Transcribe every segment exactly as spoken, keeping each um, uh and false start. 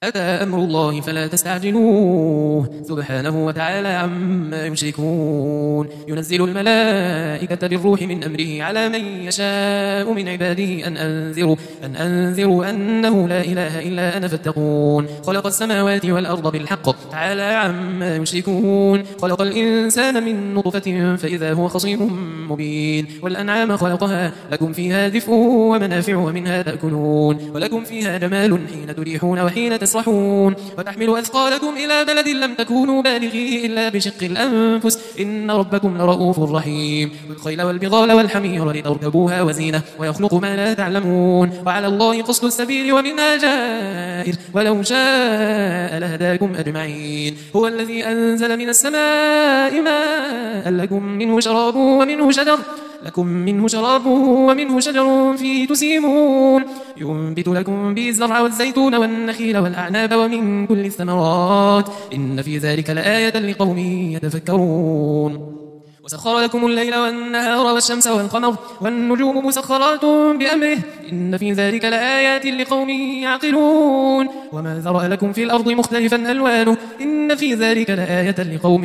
أتى أمر الله فلا تستعجلوه سبحانه وتعالى عما يشركون ينزل الملائكة بالروح من أمره على من يشاء من عباده أن أنذروا, أن أنذروا أنه لا إله إلا أنا فاتقون خلق السماوات والأرض بالحق تعالى عما يشركون خلق الإنسان من نطفة فإذا هو خصيم مبين والأنعام خلقها لكم فيها دفء ومنافع ومنها تأكلون ولكم فيها جمال حين تريحون وحين تسرحون وتحمل أثقالكم إلى بلد لم تكونوا بالغيه إلا بشق الأنفس إن ربكم لرؤوف رحيم والخيل والبغال والحمير لتركبوها وزينة ويخلق ما لا تعلمون وعلى الله قصد السبيل ومنها جائر ولو شاء لهداكم أجمعين هو الذي أنزل من السماء ماء لكم منه شراب ومنه شجر لكم منه شراب ومنه شجر فيه تسيمون ينبت لكم به الزرع والزيتون والنخيل والأعناب ومن كل الثمرات إن في ذلك لآية لقوم يتفكرون وسخر لكم الليل والنهار والشمس والقمر والنجوم مسخرات بأمره إن في ذلك لآيات لقوم يعقلون وما ذرأ لكم في الأرض مختلفا ألوانه إن في ذلك لآية لقوم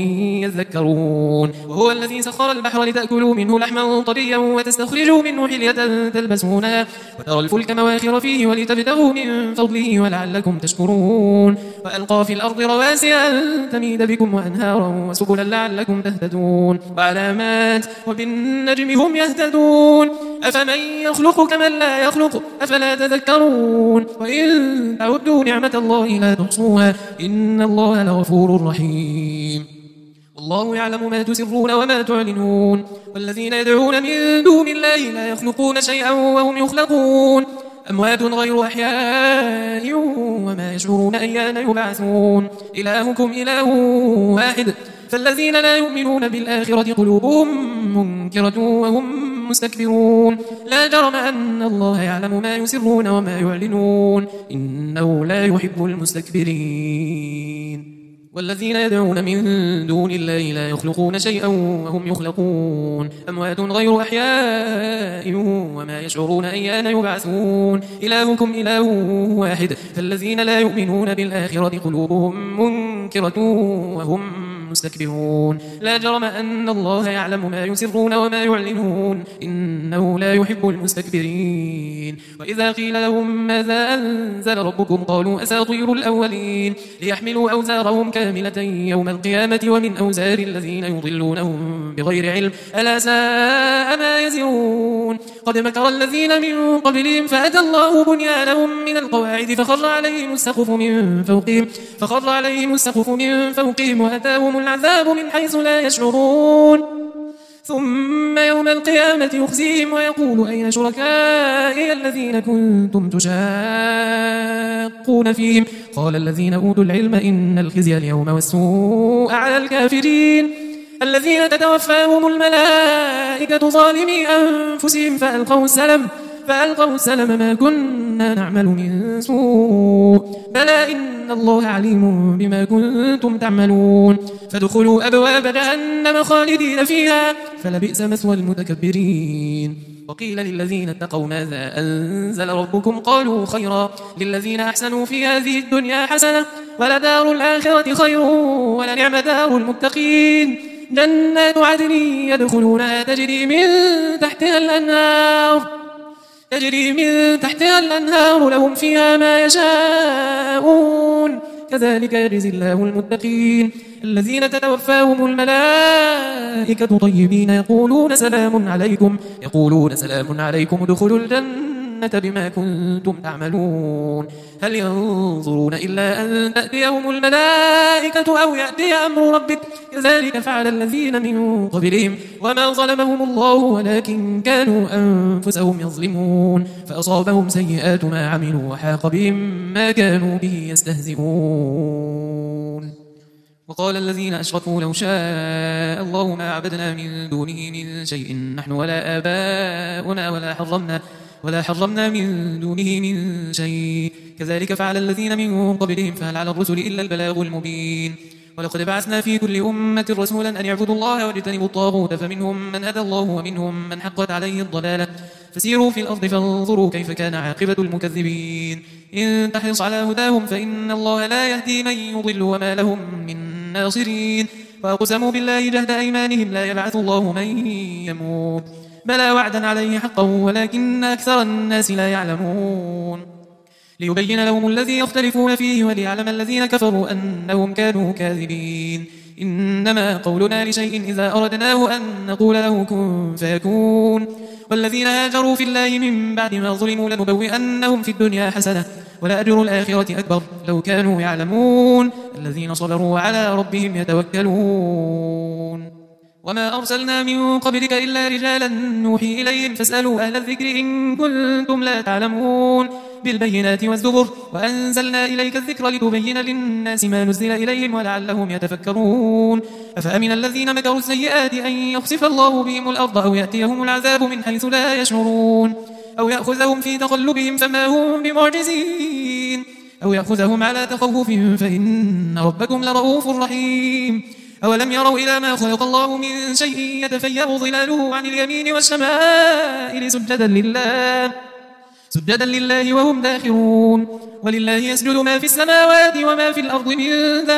يذكرون وهو الذي سخر البحر لتأكلوا منه لحما طريا وتستخرجوا منه حلية تلبسونها وترى الفلك مواخر فيه ولتبتغوا من فضله ولعلكم تشكرون وألقى في الأرض رواسي أن تميد بكم وأنهارا وسبلا لعلكم تهتدون وعلامات وبالنجم هم يهتدون أفمن يخلق كمن لا يخلق أفلا تذكرون وإن تعدوا نعمة الله لا تحصوها إن الله لغفور رحيم والله يعلم ما تسرون وما تعلنون والذين يدعون من دون الله لا يخلقون شيئا وهم يخلقون أموات غير أحياء وما يشعرون أيان يبعثون إلهكم إله واحد فالذين لا يؤمنون بالآخرة قلوبهم منكرة وهم مستكبرون لا جرم أن الله يعلم ما يسرون وما يعلنون إنه لا يحب المستكبرين والذين يدعون من دون الله لا يخلقون شيئا وهم يخلقون أموات غير أحياء وما يشعرون أيان يبعثون إلهكم إله واحد فالذين لا يؤمنون بالآخرة قلوبهم منكرة وهم مستكبرون لا جرم أن الله يعلم ما يسرون وما يعلنون إنه لا يحب المستكبرين وإذا قيل لهم ماذا أنزل ربكم قالوا أساطير الأولين ليحملوا أوزارهم كاملة يوم القيامة ومن أوزار الذين يضلونهم بغير علم ألا ساء ما يزرون قد مكر الذين من قبلهم فأتى الله بنيانهم من القواعد فخر عليهم السقف من فوقهم فخر عليهم السقف من فوقهم وأتاهم العذاب من حيث لا يشعرون ثم يوم القيامة يخزيهم ويقول أين شركائي الذين كنتم تشاقون فيهم قال الذين أوتوا العلم إن الخزي اليوم والسوء على الكافرين الذين تتوفاهم الملائكة ظالمي أنفسهم فألقوا السلم فألقوا السلم ما كنا نعمل من سوء بلى إن الله عليم بما كنتم تعملون فادخلوا أبواب جهنم خالدين فيها فلبئس مثوى المتكبرين وقيل للذين اتقوا ماذا أنزل ربكم قالوا خيرا للذين أحسنوا في هذه الدنيا حسنة ولدار الآخرة خير ولنعم دار المتقين جنات عدن يدخلونها تجري من تحتها الأنهار تجري من تحتها الأنهار لهم فيها ما يشاءون كذلك يجزي الله المتقين الذين تتوفاهم الملائكة طيبين يقولون سلام عليكم يقولون سلام عليكم ادخلوا الجنة بما كنتم تعملون هل ينظرون إلا أن تأتيهم الملائكة أو يأتي أمر ربك كذلك فعل الذين من قبلهم وما ظلمهم الله ولكن كانوا أنفسهم يظلمون فأصابهم سيئات ما عملوا وحاق بهم ما كانوا به يستهزئون وقال الذين أشركوا لو شاء الله ما عبدنا من دونه من شيء نحن ولا آباؤنا ولا حرمنا ولا حرمنا من دونه من شيء كذلك فعل الذين من قبلهم فهل على الرسل إلا البلاغ المبين ولقد بعثنا في كل أمة رسولا أن يعبدوا الله واجتنبوا الطاغوت فمنهم من هدى الله ومنهم من حقت عليه الضلالة فسيروا في الأرض فانظروا كيف كان عاقبة المكذبين إن تحرص على هداهم فإن الله لا يهدي من يضل وما لهم من ناصرين وأقسموا بالله جهد أيمانهم لا يبعث الله من يموت بلى وعدا عليه حقا ولكن أكثر الناس لا يعلمون ليبين لهم الذي يختلفون فيه وليعلم الذين كفروا أنهم كانوا كاذبين إنما قولنا لشيء إذا أردناه أن نقول له كن فيكون والذين هاجروا في الله من بعد ما ظلموا لنبوئنهم في الدنيا حسنة ولأجر الآخرة أكبر لو كانوا يعلمون الذين صبروا على ربهم يتوكلون وما أرسلنا من قبلك إلا رجالا نوحي إليهم فاسألوا أهل الذكر إن كنتم لا تعلمون بالبينات والزبر وأنزلنا إليك الذكر لتبين للناس ما نزل إليهم ولعلهم يتفكرون أفأمن الذين مكروا السيئات أن يخسف الله بهم الأرض أو يأتيهم العذاب من حيث لا يشعرون أو يأخذهم في تقلبهم فما هم بمعجزين أو يأخذهم على تخوف فإن ربكم لرؤوف رحيم أولم يروا إلى ما خلق الله من شيء يتفيأ ظلاله عن اليمين والشمائل سجدا لله سجدا لله وهم داخرون ولله يسجد ما في السماوات وما في الأرض من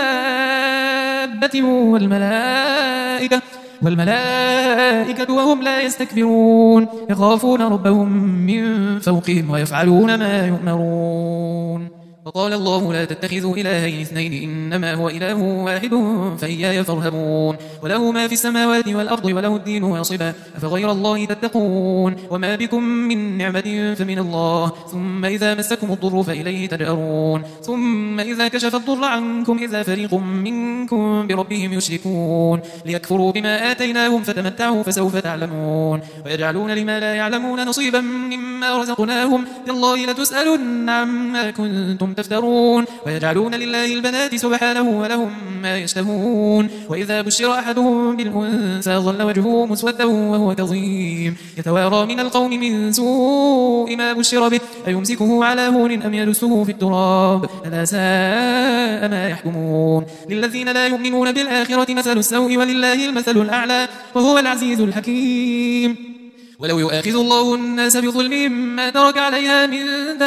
دابة والملائكة والملائكة وهم لا يستكبرون يخافون ربهم من فوقهم ويفعلون ما يؤمرون وقال الله لا تتخذوا إلهين اثنين إنما هو إله واحد فإياي فارهبون وله ما في السماوات والأرض وله الدين واصبا أفغير الله تتقون وما بكم من نعمة فمن الله ثم إذا مسكم الضر فإليه تجأرون ثم إذا كشف الضر عنكم إذا فريق منكم بربهم يشركون ليكفروا بما آتيناهم فتمتعوا فسوف تعلمون ويجعلون لما لا يعلمون نصيبا مما رزقناهم تالله لتسألن عما كنتم تفترون ويجعلون لله البنات سبحانه ولهم ما يشتهون وإذا بشر أحدهم بالأنثى ظل وجهه مسودا وهو كظيم يتوارى من القوم من سوء ما بشر به أيمسكه على هون أم يدسه في التراب ألا ساء ما يحكمون للذين لا يؤمنون بالآخرة مثل السوء ولله المثل الأعلى وهو العزيز الحكيم ولو يؤاخذ الله الناس بظلمهم ما ترك عليها من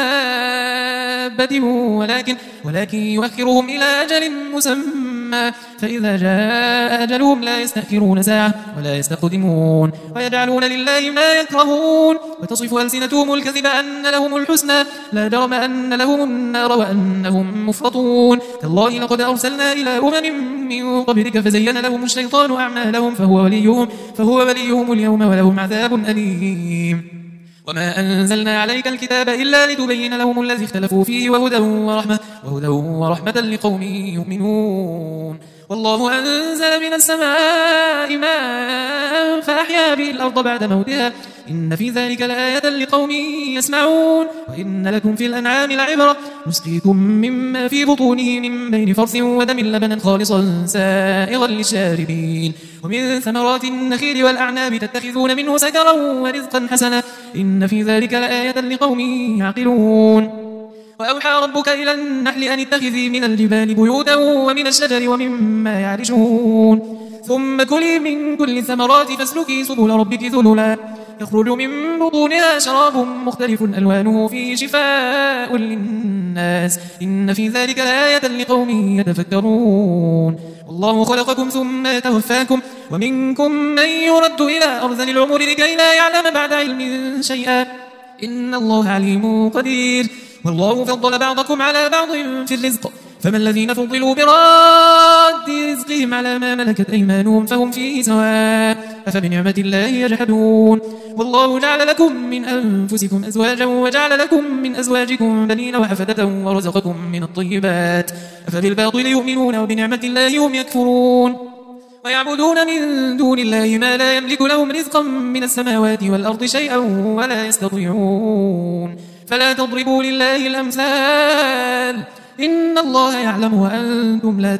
دابة ولكن, ولكن يؤخرهم إلى أجل مسمى فإذا جاء أجلهم لا يستأخرون ساعة ولا يستقدمون ويجعلون لله ما يكرهون وتصف ألسنتهم الكذب أن لهم الحسنى لا جرم أن لهم النار وأنهم مفرطون تالله لقد أرسلنا إلى أمم من قبلك فزين لهم الشيطان أعمالهم فهو وليهم, فهو وليهم اليوم ولهم عذاب أليم وما أنزلنا عليك الكتاب إلا لتبين لهم الذي اختلفوا فيه وهدى ورحمة, وهدى ورحمة لقوم يؤمنون والله أنزل من السماء ماء فأحيا به الأرض بعد موتها إن في ذلك لآية لقوم يسمعون وإن لكم في الأنعام لعبرة نسقيكم مما في بطونه من بين فرث ودم لبنا خالصا سائغا للشاربين ومن ثمرات النخيل والأعناب تتخذون منه سكرا ورزقا حسنا إن في ذلك لآية لقوم يعقلون وأوحى ربك إلى النحل أن اتخذي من الجبال بيوتا ومن الشجر ومما يعرشون ثم كلي من كل الثمرات فاسلكي سبل ربك ذللا يخرج من بطونها شراب مختلف ألوانه فيه شفاء للناس إن في ذلك لآية لقوم يتفكرون والله خلقكم ثم يتوفاكم ومنكم من يرد إلى أرذل العمر لكي لا يعلم بعد علم شيئا إن الله عليم قدير والله فضل بعضكم على بعض في الرزق فما الذين فضلوا براد رزقهم على ما ملكت أيمانهم فهم فيه سواء أفبنعمة الله يجحدون والله جعل لكم من أنفسكم أزواجا وجعل لكم من أزواجكم بنين وحفدة ورزقكم من الطيبات أفبالباطل يؤمنون وبنعمة الله هم يكفرون ويعبدون من دون الله ما لا يملك لهم رزقا من السماوات والأرض شيئا ولا يستطيعون فلا تضربوا لله الأمثال إن الله يعلم وأنتم لا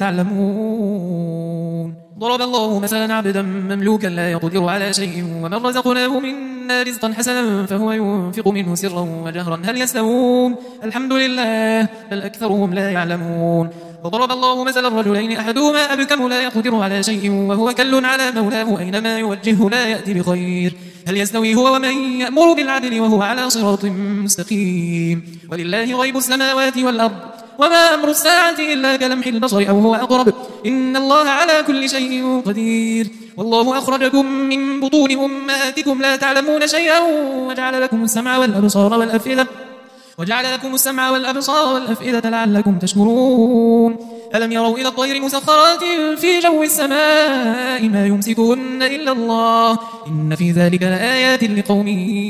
تعلمون ضرب الله مثلا عبدا مملوكا لا يقدر على شيء ومن رزقناه منا رزقا حسنا فهو ينفق منه سرا وجهرا هل يستوون الحمد لله بل أكثرهم لا يعلمون وضرب الله مثلا الرجلين أحدهما أبكم لا يقدر على شيء وهو كل على مولاه أينما يوجهه لا يأتي بخير هل يستوي هو ومن يأمر بالعدل وهو على صراط مستقيم ولله غيب السماوات والأرض وما أمر الساعة إلا كلمح البصر أو هو أقرب إن الله على كل شيء قدير والله أخرجكم من بطون أمهاتكم لا تعلمون شيئا وجعل لكم السمع والأبصار والأفئدة وجعل لكم السمع والأبصار والأفئدة لعلكم تشكرون ألم يروا إلى الطير مسخرات في جو السماء ما يمسكهن إلا الله إن في ذلك لآيات لقوم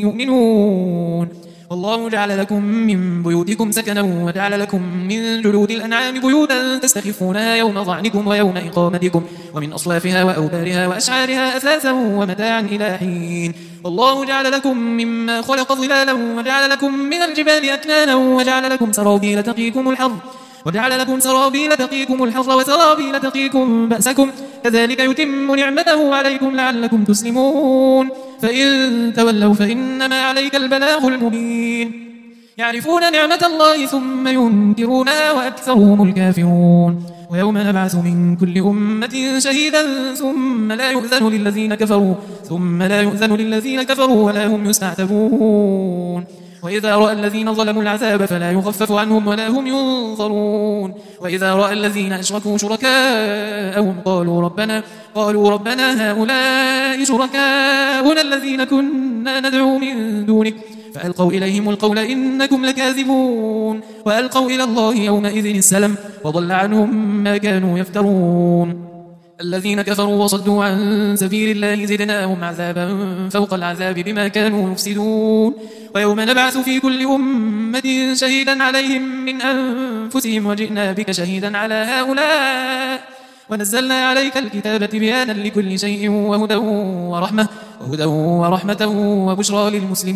يؤمنون والله جعل لكم من بيوتكم سكنا وجعل لكم من جلود الأنعام بيوتا تستخفونها يوم ظعنكم ويوم إقامتكم ومن أصلافها وأوبارها وأشعارها أثاثا ومتاعا إلى حين والله جعل لكم مما خلق ظلالا وجعل لكم من الجبال أكنانا وجعل لكم سرابيل تقيكم الحر وجعل لكم سرابيل تقيكم الحر وسرابيل تقيكم بأسكم كذلك يتم نعمته عليكم لعلكم تسلمون فإن تولوا فإنما عليك البلاغ المبين يعرفون نعمة الله ثم ينكرونها وأكثرهم الكافرون ويوم نبعث من كل أمة شهيدا ثم لا يؤذن للذين كفروا ثم لا يؤذن للذين كفروا ولا هم يستعتبون وإذا رأى الذين ظلموا العذاب فلا يخفف عنهم ولا هم ينظرون وإذا رأى الذين أشركوا شركاءهم قالوا ربنا قالوا ربنا هؤلاء شركاؤنا الذين كنا ندعو من دونك فألقوا إليهم القول إنكم لكاذبون وألقوا إلى الله يومئذ السلم وضل عنهم ما كانوا يفترون الذين كفروا وصدوا عن سبيل الله زدناهم عذابا فوق العذاب بما كانوا يفسدون ويوم نبعث في كل أمة شهيدا عليهم من أنفسهم وجئنا بك شهيدا على هؤلاء ونزلنا عليك الكتاب بيانا لكل شيء وهدى ورحمة وهدى ورحمة وبشرى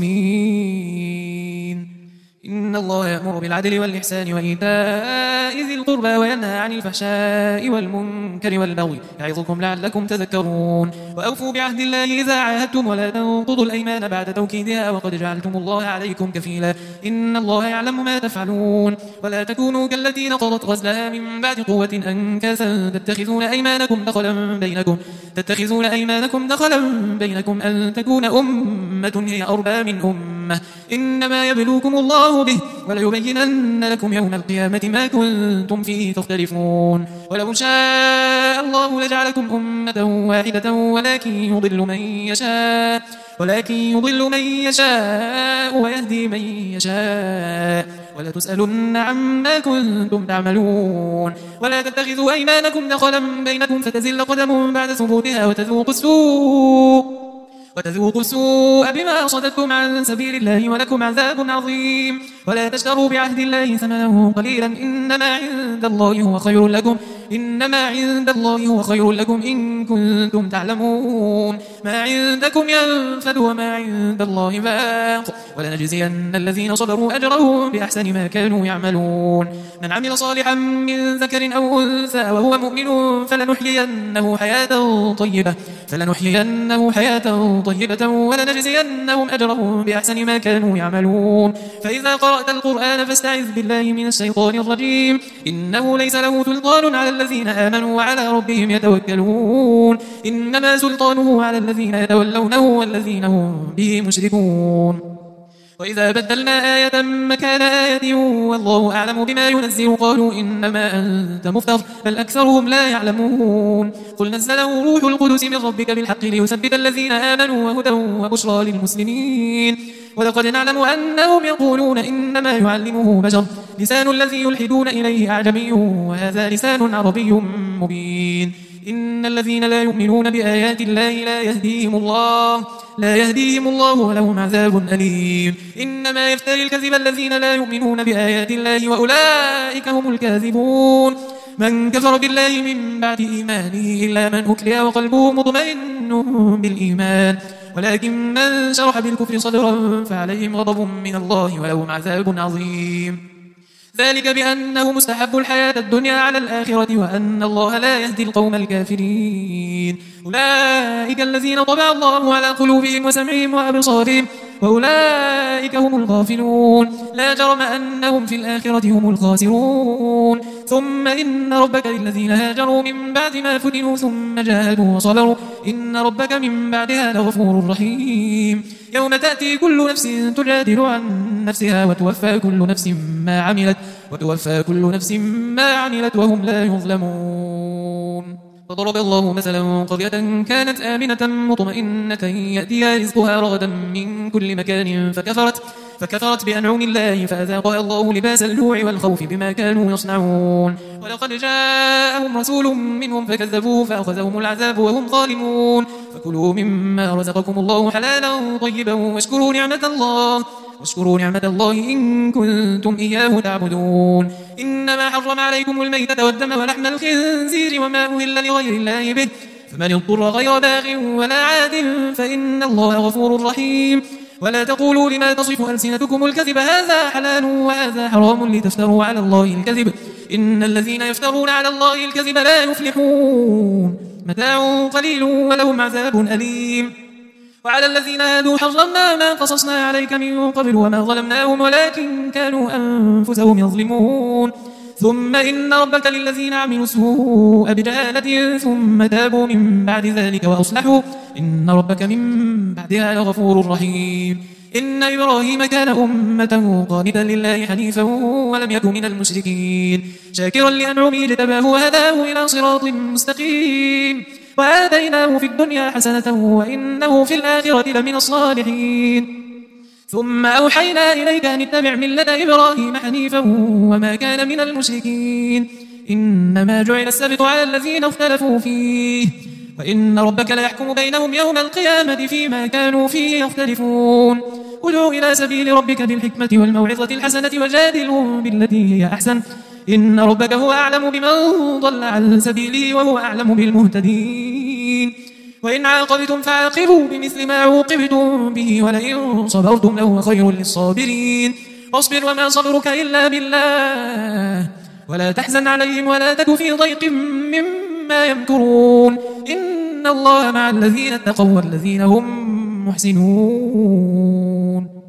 للمسلمين إن الله يأمر بالعدل والإحسان وإيتاء ذي القربى وينهى عن الفحشاء والمنكر والبغي يعظكم لعلكم تذكرون وأوفوا بعهد الله إذا عاهدتم ولا تنقضوا الأيمان بعد توكيدها وقد جعلتم الله عليكم كفيلا إن الله يعلم ما تفعلون ولا تكونوا كالتي نقضت غزلها من بعد قوة أنكاثا تتخذون أيمانكم دخلا بينكم تتخذون أيمانكم دخلا بينكم أن تكون أمة هي أربى من أمة إنما يبلوكم الله به وليبينن لكم يوم القيامة ما كنتم فيه تختلفون ولو شاء الله لجعلكم أمة واحدة ولكن يضل من يشاء ولكن يضل من يشاء ويهدي من يشاء ولا تسألن عما كنتم تعملون ولا تتخذوا أيمانكم دخلا بينكم فتزل قدم بعد ثبوتها وتذوقوا السوء وتذوقوا السوء بما صددتم عن سبيل الله ولكم عذاب عظيم ولا تشتروا بعهد الله ثمنا قليلا إنما عند الله هو خير لكم إنما عند الله هو خير لكم إن كنتم تعلمون ما عندكم ينفد وما عند الله باق ولنجزين الذين صبروا أجرهم بأحسن ما كانوا يعملون من عمل صالحا من ذكر أو أنثى وهو مؤمن فلنحيينه حياة طيبة فلنحيينه حياة طيبة ولنجزينهم أجرهم بأحسن ما كانوا يعملون فإذا قرأت القرآن فاستعذ بالله من الشيطان الرجيم إنه ليس له سلطان على الذين آمنوا وعلى ربهم يتوكلون إنما سلطانه على الذين يتولونه والذين هم به مشركون وإذا بدلنا آية مكان آية والله أعلم بما ينزل قالوا إنما أنت مفتر بل أكثرهم لا يعلمون قل نزله روح القدس من ربك بالحق ليثبت الذين آمنوا وهدى وبشرى للمسلمين ولقد نعلم أنهم يقولون إنما يعلمه بشر لسان الذي يلحدون إليه أعجمي وهذا لسان عربي مبين إن الذين لا يؤمنون بآيات الله لا يهديهم الله لا يهديهم الله ولهم عذاب أليم إنما يفتري الكذب الذين لا يؤمنون بآيات الله وأولئك هم الكاذبون من كفر بالله من بعد إيمانه إلا من أكره وقلبه مطمئن بالإيمان ولكن من شرح بالكفر صدرا فعليهم غضب من الله ولهم عذاب عظيم ذلك بأنه مستحب الحياة الدنيا على الآخرة وأن الله لا يهدي القوم الكافرين أولئك الذين طبع الله على قلوبهم وسمعهم وأبصارهم وأولئك هم الغافلون لا جرم أنهم في الآخرة هم الخاسرون ثم إن ربك للذين هاجروا من بعد ما فتنوا ثم جاهدوا وصبروا إن ربك من بعدها لغفور رحيم يوم تأتي كل نفس تجادل عن نفسها وتوفى كل نفس ما عملت وتوفى كل نفس ما عملت وهم لا يظلمون وضرب الله مثلا قرية كانت آمنة مطمئنة يأتيها رزقها رغدا من كل مكان فكفرت فكفرت بأنعم الله فأذاقها الله لباس الجوع والخوف بما كانوا يصنعون ولقد جاءهم رسول منهم فكذبوه فأخذهم العذاب وهم ظالمون فكلوا مما رزقكم الله حلالا طيبا واشكروا نعمة الله واشكروا نعمة الله إن كنتم إياه تعبدون إنما حرم عليكم الميتة والدم ولحم الخنزير وما أهل لغير الله به فمن اضطر غير باغ ولا عاد فإن الله غفور رحيم ولا تقولوا لما تصف ألسنتكم الكذب هذا حلال وهذا حرام لتفتروا على الله الكذب إن الذين يفترون على الله الكذب لا يفلحون متاع قليل ولهم عذاب أليم وعلى الذين هادوا حرمنا ما قصصنا عليك من قبل وما ظلمناهم ولكن كانوا أنفسهم يظلمون ثم إن ربك للذين عملوا السوء بجهالة ثم تابوا من بعد ذلك وأصلحوا إن ربك من بعدها لغفور رحيم إن إبراهيم كان أمة قانتا لله حنيفا ولم يكن من المشركين شاكرا لأنعمه اجتباه وهداه إلى صراط مستقيم وآتيناه في الدنيا حسنة وإنه في الآخرة لمن الصالحين ثم أوحينا إليك أن اتبع ملة إبراهيم حنيفا وما كان من المشركين إنما جعل السبت على الذين اختلفوا فيه وإن ربك ليحكم بينهم يوم القيامة فيما كانوا فيه يختلفون ادع إلى سبيل ربك بالحكمة والموعظة الحسنة وجادلهم بالتي هي أحسن إن ربك هو أعلم بمن ضل عن سبيله وهو أعلم بالمهتدين وإن عاقبتم فعاقبوا بمثل ما عوقبتم به ولئن صبرتم لهو خير للصابرين واصبر وما صبرك إلا بالله ولا تحزن عليهم ولا تك في ضيق مما يمكرون إن الله مع الذين اتقوا والذين هم محسنون